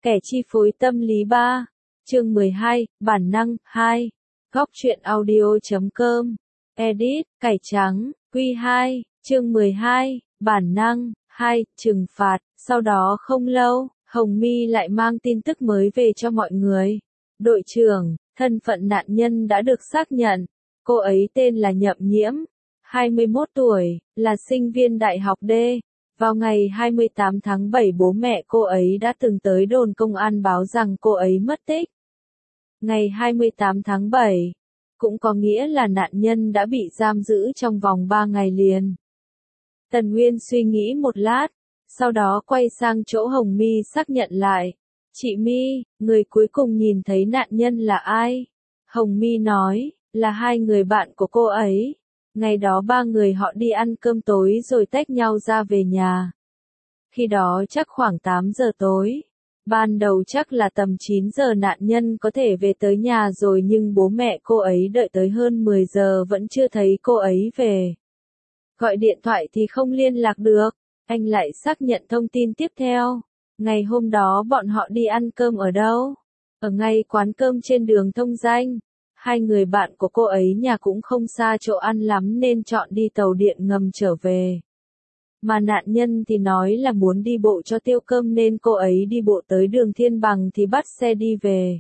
Kẻ chi phối tâm lý 3. Chương 12, bản năng 2. Góc truyện audio.com. Edit, cải trắng, Q2, chương 12, bản năng 2, trừng phạt. Sau đó không lâu, Hồng My lại mang tin tức mới về cho mọi người. Đội trưởng, thân phận nạn nhân đã được xác nhận. Cô ấy tên là Nhậm Nhiễm, 21 tuổi, là sinh viên đại học D. Vào ngày 28 tháng 7 bố mẹ cô ấy đã từng tới đồn công an báo rằng cô ấy mất tích. Ngày 28 tháng 7, cũng có nghĩa là nạn nhân đã bị giam giữ trong vòng 3 ngày liền. Tần Nguyên suy nghĩ một lát, sau đó quay sang chỗ Hồng My xác nhận lại. Chị My, người cuối cùng nhìn thấy nạn nhân là ai? Hồng My nói, là hai người bạn của cô ấy. Ngày đó ba người họ đi ăn cơm tối rồi tách nhau ra về nhà. Khi đó chắc khoảng 8 giờ tối. Ban đầu chắc là tầm 9 giờ nạn nhân có thể về tới nhà rồi nhưng bố mẹ cô ấy đợi tới hơn 10 giờ vẫn chưa thấy cô ấy về. Gọi điện thoại thì không liên lạc được. Anh lại xác nhận thông tin tiếp theo. Ngày hôm đó bọn họ đi ăn cơm ở đâu? Ở ngay quán cơm trên đường Thông Danh. Hai người bạn của cô ấy nhà cũng không xa chỗ ăn lắm nên chọn đi tàu điện ngầm trở về. Mà nạn nhân thì nói là muốn đi bộ cho tiêu cơm nên cô ấy đi bộ tới đường Thiên Bằng thì bắt xe đi về.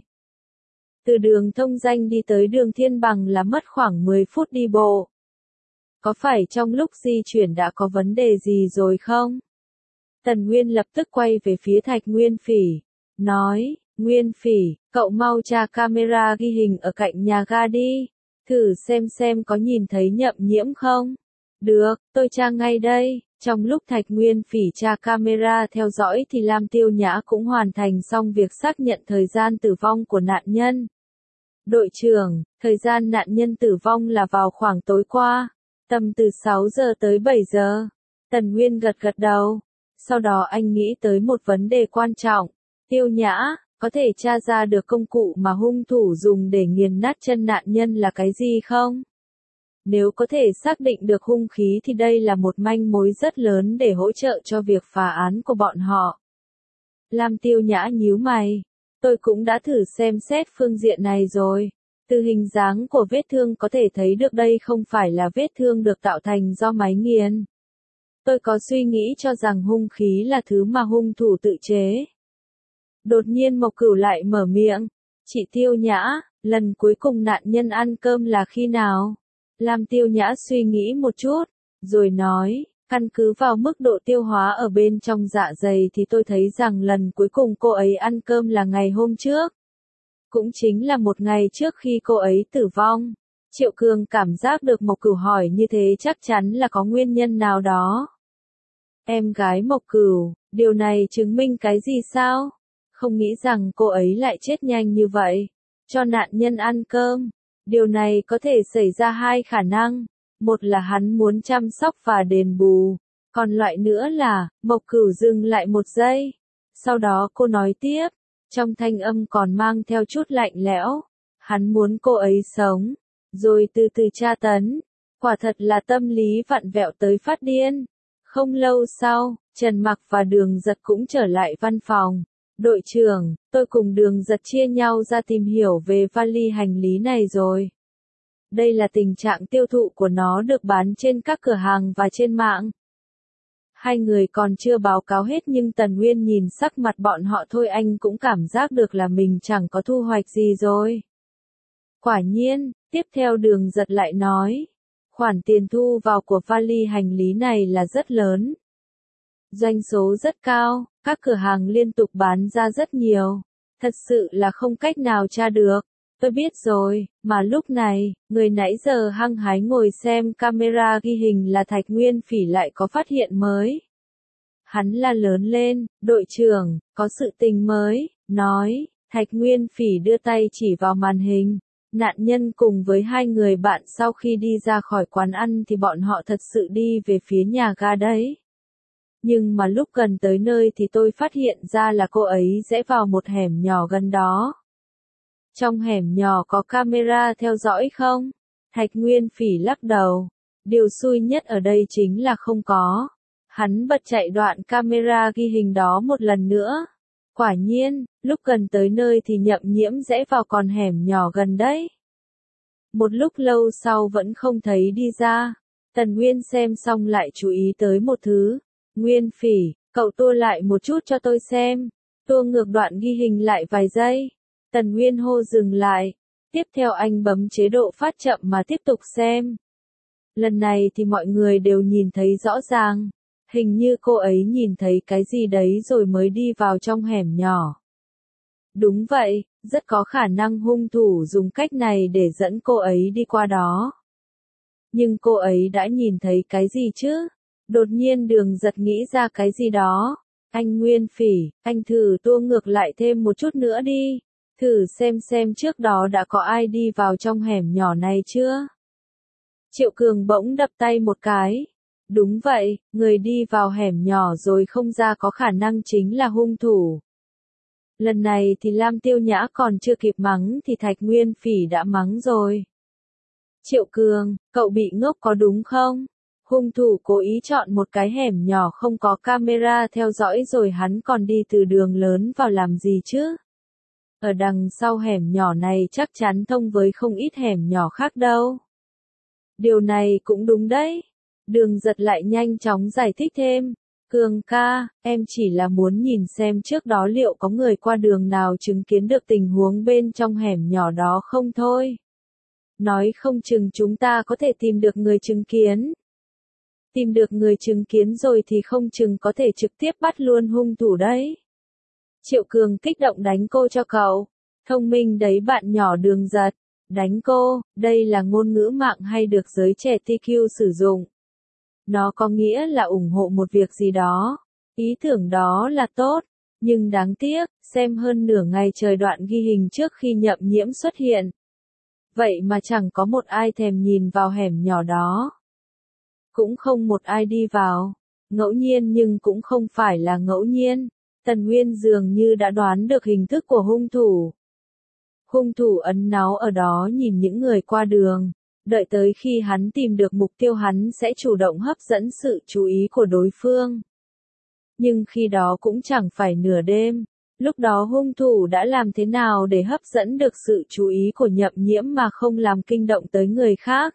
Từ đường Thông Danh đi tới đường Thiên Bằng là mất khoảng 10 phút đi bộ. Có phải trong lúc di chuyển đã có vấn đề gì rồi không? Tần Nguyên lập tức quay về phía Thạch Nguyên Phỉ, nói, Nguyên Phỉ, cậu mau tra camera ghi hình ở cạnh nhà ga đi, thử xem có nhìn thấy Nhậm Nhiễm không? Được, tôi tra ngay đây. Trong lúc Thạch Nguyên Phỉ tra camera theo dõi thì Lam Tiêu Nhã cũng hoàn thành xong việc xác nhận thời gian tử vong của nạn nhân. Đội trưởng, thời gian nạn nhân tử vong là vào khoảng tối qua, tầm từ 6 giờ tới 7 giờ. Tần Nguyên gật đầu. Sau đó anh nghĩ tới một vấn đề quan trọng. Tiêu Nhã, có thể tra ra được công cụ mà hung thủ dùng để nghiền nát chân nạn nhân là cái gì không? Nếu có thể xác định được hung khí thì đây là một manh mối rất lớn để hỗ trợ cho việc phá án của bọn họ. Lam Tiêu Nhã nhíu mày. Tôi cũng đã thử xem xét phương diện này rồi. Từ hình dáng của vết thương có thể thấy được đây không phải là vết thương được tạo thành do máy nghiền. Tôi có suy nghĩ cho rằng hung khí là thứ mà hung thủ tự chế. Đột nhiên Mộc Cửu lại mở miệng. Chị Tiêu Nhã, lần cuối cùng nạn nhân ăn cơm là khi nào? Lam Tiêu Nhã suy nghĩ một chút, rồi nói, căn cứ vào mức độ tiêu hóa ở bên trong dạ dày thì tôi thấy rằng lần cuối cùng cô ấy ăn cơm là ngày hôm trước. Cũng chính là một ngày trước khi cô ấy tử vong. Triệu Cường cảm giác được Mộc Cửu hỏi như thế chắc chắn là có nguyên nhân nào đó. Em gái Mộc Cửu, điều này chứng minh cái gì sao? Không nghĩ rằng cô ấy lại chết nhanh như vậy. Cho nạn nhân ăn cơm. Điều này có thể xảy ra hai khả năng. Một là hắn muốn chăm sóc và đền bù. Còn loại nữa là, Mộc Cửu dừng lại một giây. Sau đó cô nói tiếp. Trong thanh âm còn mang theo chút lạnh lẽo. Hắn muốn cô ấy sống. Rồi từ từ tra tấn. Quả thật là tâm lý vặn vẹo tới phát điên. Không lâu sau, Trần Mặc và Đường Giật cũng trở lại văn phòng. Đội trưởng, tôi cùng Đường Giật chia nhau ra tìm hiểu về vali hành lý này rồi. Đây là tình trạng tiêu thụ của nó được bán trên các cửa hàng và trên mạng. Hai người còn chưa báo cáo hết nhưng Tần Nguyên nhìn sắc mặt bọn họ thôi anh cũng cảm giác được là mình chẳng có thu hoạch gì rồi. Quả nhiên, tiếp theo Đường Giật lại nói. Khoản tiền thu vào của vali hành lý này là rất lớn. Doanh số rất cao, các cửa hàng liên tục bán ra rất nhiều. Thật sự là không cách nào tra được. Tôi biết rồi, mà lúc này, người nãy giờ hăng hái ngồi xem camera ghi hình là Thạch Nguyên Phỉ lại có phát hiện mới. Hắn la lớn lên, đội trưởng, có sự tình mới, nói, Thạch Nguyên Phỉ đưa tay chỉ vào màn hình. Nạn nhân cùng với hai người bạn sau khi đi ra khỏi quán ăn thì bọn họ thật sự đi về phía nhà ga đấy. Nhưng mà lúc gần tới nơi thì tôi phát hiện ra là cô ấy rẽ vào một hẻm nhỏ gần đó. Trong hẻm nhỏ có camera theo dõi không? Thạch Nguyên Phỉ lắc đầu. Điều xui nhất ở đây chính là không có. Hắn bật chạy đoạn camera ghi hình đó một lần nữa. Quả nhiên, lúc gần tới nơi thì Nhậm Nhiễm rẽ vào con hẻm nhỏ gần đấy. Một lúc lâu sau vẫn không thấy đi ra. Tần Nguyên xem xong lại chú ý tới một thứ. Nguyên Phỉ, cậu tua lại một chút cho tôi xem. Tua ngược đoạn ghi hình lại vài giây. Tần Nguyên hô dừng lại. Tiếp theo anh bấm chế độ phát chậm mà tiếp tục xem. Lần này thì mọi người đều nhìn thấy rõ ràng. Hình như cô ấy nhìn thấy cái gì đấy rồi mới đi vào trong hẻm nhỏ. Đúng vậy, rất có khả năng hung thủ dùng cách này để dẫn cô ấy đi qua đó. Nhưng cô ấy đã nhìn thấy cái gì chứ? Đột nhiên Đường Giật nghĩ ra cái gì đó. Anh Nguyên Phỉ, anh thử tua ngược lại thêm một chút nữa đi. Thử xem trước đó đã có ai đi vào trong hẻm nhỏ này chưa? Triệu Cường bỗng đập tay một cái. Đúng vậy, người đi vào hẻm nhỏ rồi không ra có khả năng chính là hung thủ. Lần này thì Lam Tiêu Nhã còn chưa kịp mắng thì Thạch Nguyên Phỉ đã mắng rồi. Triệu Cường, cậu bị ngốc có đúng không? Hung thủ cố ý chọn một cái hẻm nhỏ không có camera theo dõi rồi hắn còn đi từ đường lớn vào làm gì chứ? Ở đằng sau hẻm nhỏ này chắc chắn thông với không ít hẻm nhỏ khác đâu. Điều này cũng đúng đấy. Đường Giật lại nhanh chóng giải thích thêm. Cường ca, em chỉ là muốn nhìn xem trước đó liệu có người qua đường nào chứng kiến được tình huống bên trong hẻm nhỏ đó không thôi. Nói không chừng chúng ta có thể tìm được người chứng kiến. Tìm được người chứng kiến rồi thì không chừng có thể trực tiếp bắt luôn hung thủ đấy. Triệu Cường kích động đánh cô cho cậu. Thông minh đấy bạn nhỏ Đường Giật. Đánh cô, đây là ngôn ngữ mạng hay được giới trẻ TQ sử dụng. Nó có nghĩa là ủng hộ một việc gì đó. Ý tưởng đó là tốt, nhưng đáng tiếc, xem hơn nửa ngày trời đoạn ghi hình trước khi Nhậm Nhiễm xuất hiện. Vậy mà chẳng có một ai thèm nhìn vào hẻm nhỏ đó. Cũng không một ai đi vào. Ngẫu nhiên nhưng cũng không phải là ngẫu nhiên. Tần Nguyên dường như đã đoán được hình thức của hung thủ. Hung thủ ẩn náu ở đó nhìn những người qua đường. Đợi tới khi hắn tìm được mục tiêu hắn sẽ chủ động hấp dẫn sự chú ý của đối phương. Nhưng khi đó cũng chẳng phải nửa đêm. Lúc đó hung thủ đã làm thế nào để hấp dẫn được sự chú ý của Nhậm Nhiễm mà không làm kinh động tới người khác?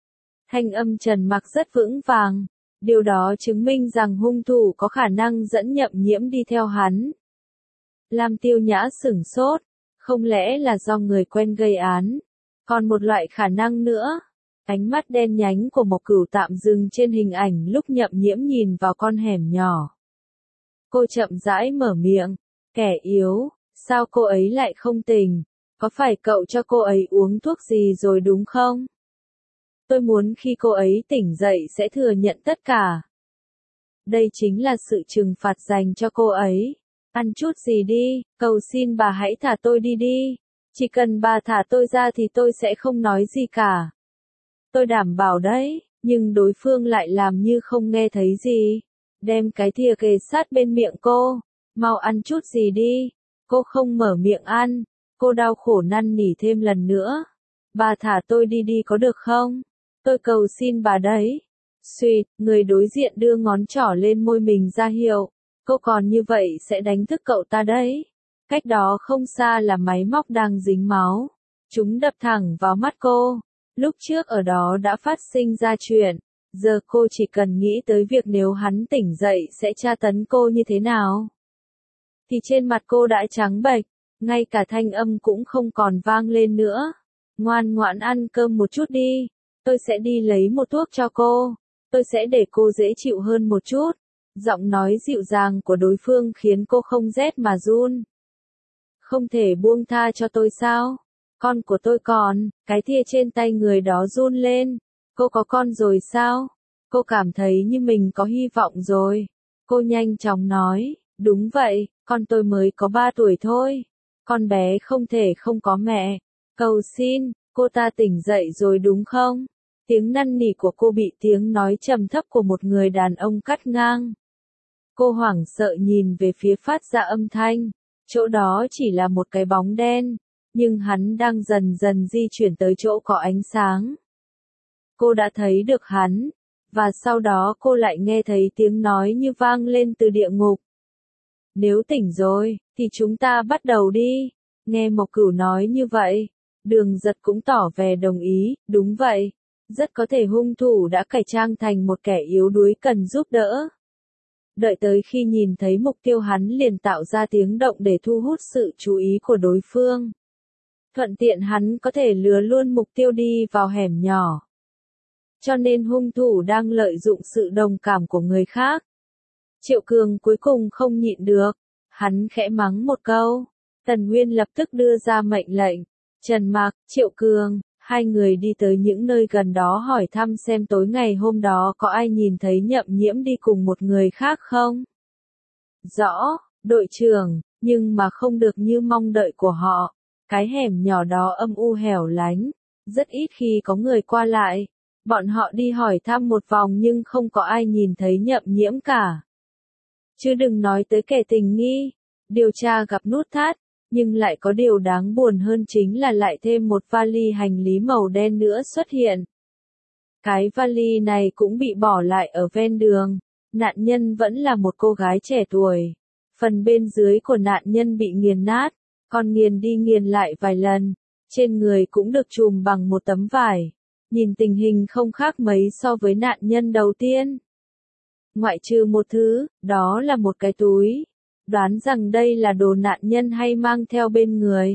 Thanh âm Trần Mặc rất vững vàng. Điều đó chứng minh rằng hung thủ có khả năng dẫn Nhậm Nhiễm đi theo hắn. Lam Tiêu Nhã sửng sốt. Không lẽ là do người quen gây án? Còn một loại khả năng nữa. Ánh mắt đen nhánh của Mộc Cửu tạm dừng trên hình ảnh lúc Nhậm Nhiễm nhìn vào con hẻm nhỏ. Cô chậm rãi mở miệng. Kẻ yếu, sao cô ấy lại không tỉnh? Có phải cậu cho cô ấy uống thuốc gì rồi đúng không? Tôi muốn khi cô ấy tỉnh dậy sẽ thừa nhận tất cả. Đây chính là sự trừng phạt dành cho cô ấy. Ăn chút gì đi, cầu xin bà hãy thả tôi đi đi. Chỉ cần bà thả tôi ra thì tôi sẽ không nói gì cả. Tôi đảm bảo đấy, nhưng đối phương lại làm như không nghe thấy gì. Đem cái thìa kề sát bên miệng cô. Mau ăn chút gì đi. Cô không mở miệng ăn. Cô đau khổ năn nỉ thêm lần nữa. Bà thả tôi đi đi có được không? Tôi cầu xin bà đấy. Suýt, người đối diện đưa ngón trỏ lên môi mình ra hiệu. Cô còn như vậy sẽ đánh thức cậu ta đấy. Cách đó không xa là máy móc đang dính máu. Chúng đập thẳng vào mắt cô. Lúc trước ở đó đã phát sinh ra chuyện. Giờ cô chỉ cần nghĩ tới việc nếu hắn tỉnh dậy sẽ tra tấn cô như thế nào. Thì trên mặt cô đã trắng bệch. Ngay cả thanh âm cũng không còn vang lên nữa. Ngoan ngoãn ăn cơm một chút đi. Tôi sẽ đi lấy một thuốc cho cô. Tôi sẽ để cô dễ chịu hơn một chút. Giọng nói dịu dàng của đối phương khiến cô không rét mà run. Không thể buông tha cho tôi sao? Con của tôi còn, cái thìa trên tay người đó run lên. Cô có con rồi sao? Cô cảm thấy như mình có hy vọng rồi. Cô nhanh chóng nói, đúng vậy, con tôi mới có 3 tuổi thôi. Con bé không thể không có mẹ. Cầu xin, cô ta tỉnh dậy rồi đúng không? Tiếng năn nỉ của cô bị tiếng nói trầm thấp của một người đàn ông cắt ngang. Cô hoảng sợ nhìn về phía phát ra âm thanh. Chỗ đó chỉ là một cái bóng đen, nhưng hắn đang dần dần di chuyển tới chỗ có ánh sáng. Cô đã thấy được hắn, và sau đó cô lại nghe thấy tiếng nói như vang lên từ địa ngục. Nếu tỉnh rồi, thì chúng ta bắt đầu đi. Nghe Mộc Cửu nói như vậy, Đường Giật cũng tỏ vẻ đồng ý, đúng vậy. Rất có thể hung thủ đã cải trang thành một kẻ yếu đuối cần giúp đỡ. Đợi tới khi nhìn thấy mục tiêu hắn liền tạo ra tiếng động để thu hút sự chú ý của đối phương. Thuận tiện hắn có thể lừa luôn mục tiêu đi vào hẻm nhỏ. Cho nên hung thủ đang lợi dụng sự đồng cảm của người khác. Triệu Cường cuối cùng không nhịn được. Hắn khẽ mắng một câu. Tần Nguyên lập tức đưa ra mệnh lệnh. Trần Mạc, Triệu Cường, hai người đi tới những nơi gần đó hỏi thăm xem tối ngày hôm đó có ai nhìn thấy Nhậm Nhiễm đi cùng một người khác không? Rõ, đội trưởng, nhưng mà không được như mong đợi của họ. Cái hẻm nhỏ đó âm u hẻo lánh, rất ít khi có người qua lại. Bọn họ đi hỏi thăm một vòng nhưng không có ai nhìn thấy Nhậm Nhiễm cả. Chứ đừng nói tới kẻ tình nghi. Điều tra gặp nút thắt, nhưng lại có điều đáng buồn hơn chính là lại thêm một vali hành lý màu đen nữa xuất hiện. Cái vali này cũng bị bỏ lại ở ven đường. Nạn nhân vẫn là một cô gái trẻ tuổi. Phần bên dưới của nạn nhân bị nghiền nát, còn nghiền đi nghiền lại vài lần. Trên người cũng được trùm bằng một tấm vải. Nhìn tình hình không khác mấy so với nạn nhân đầu tiên. Ngoại trừ một thứ, đó là một cái túi. Đoán rằng đây là đồ nạn nhân hay mang theo bên người.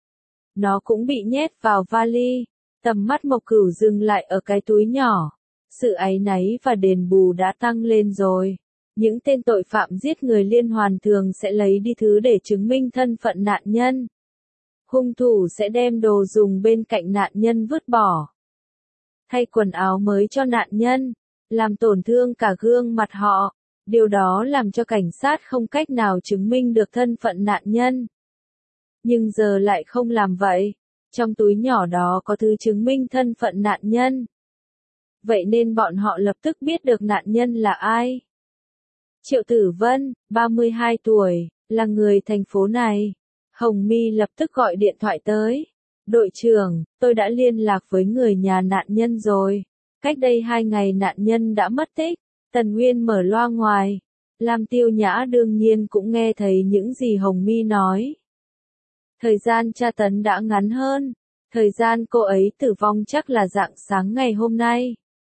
Nó cũng bị nhét vào vali. Tầm mắt Mộc Cửu dừng lại ở cái túi nhỏ. Sự áy náy và đền bù đã tăng lên rồi. Những tên tội phạm giết người liên hoàn thường sẽ lấy đi thứ để chứng minh thân phận nạn nhân. Hung thủ sẽ đem đồ dùng bên cạnh nạn nhân vứt bỏ. Thay quần áo mới cho nạn nhân. Làm tổn thương cả gương mặt họ. Điều đó làm cho cảnh sát không cách nào chứng minh được thân phận nạn nhân. Nhưng giờ lại không làm vậy. Trong túi nhỏ đó có thứ chứng minh thân phận nạn nhân. Vậy nên bọn họ lập tức biết được nạn nhân là ai. Triệu Tử Vân, 32 tuổi, là người thành phố này. Hồng My lập tức gọi điện thoại tới. Đội trưởng, tôi đã liên lạc với người nhà nạn nhân rồi. Cách đây 2 ngày nạn nhân đã mất tích. Tần Nguyên mở loa ngoài. Lam Tiêu Nhã đương nhiên cũng nghe thấy những gì Hồng My nói. Thời gian tra tấn đã ngắn hơn. Thời gian cô ấy tử vong chắc là rạng sáng ngày hôm nay.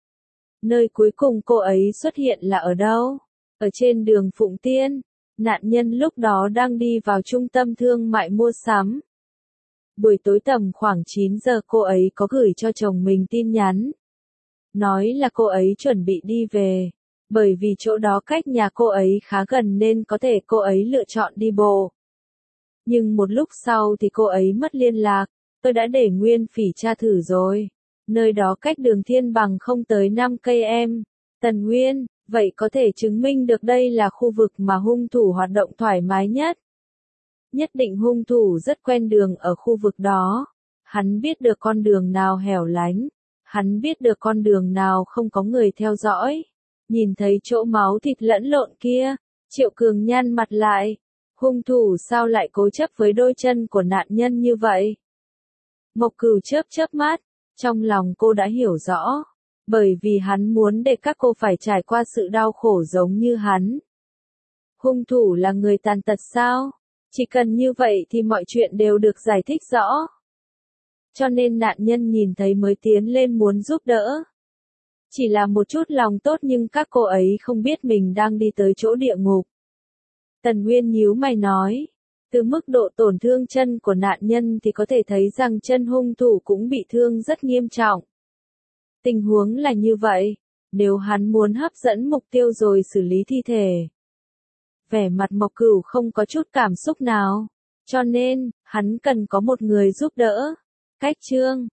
Nơi cuối cùng cô ấy xuất hiện là ở đâu? Ở trên đường Phụng Tiên. Nạn nhân lúc đó đang đi vào trung tâm thương mại mua sắm. Buổi tối tầm khoảng 9 giờ cô ấy có gửi cho chồng mình tin nhắn. Nói là cô ấy chuẩn bị đi về. Bởi vì chỗ đó cách nhà cô ấy khá gần nên có thể cô ấy lựa chọn đi bộ. Nhưng một lúc sau thì cô ấy mất liên lạc. Tôi đã để Nguyên Phỉ tra thử rồi. Nơi đó cách đường Thiên Bằng không tới 5 cây em. Tần Nguyên, vậy có thể chứng minh được đây là khu vực mà hung thủ hoạt động thoải mái nhất. Nhất định hung thủ rất quen đường ở khu vực đó. Hắn biết được con đường nào hẻo lánh. Hắn biết được con đường nào không có người theo dõi. Nhìn thấy chỗ máu thịt lẫn lộn kia, Triệu Cường nhăn mặt lại. Hung thủ sao lại cố chấp với đôi chân của nạn nhân như vậy? Mộc Cửu chớp chớp mắt, trong lòng cô đã hiểu rõ. Bởi vì hắn muốn để các cô phải trải qua sự đau khổ giống như hắn. Hung thủ là người tàn tật sao? Chỉ cần như vậy thì mọi chuyện đều được giải thích rõ. Cho nên nạn nhân nhìn thấy mới tiến lên muốn giúp đỡ. Chỉ là một chút lòng tốt nhưng các cô ấy không biết mình đang đi tới chỗ địa ngục. Tần Nguyên nhíu mày nói. Từ mức độ tổn thương chân của nạn nhân thì có thể thấy rằng chân hung thủ cũng bị thương rất nghiêm trọng. Tình huống là như vậy. Nếu hắn muốn hấp dẫn mục tiêu rồi xử lý thi thể. Vẻ mặt Mộc Cửu không có chút cảm xúc nào. Cho nên, hắn cần có một người giúp đỡ. Cách chương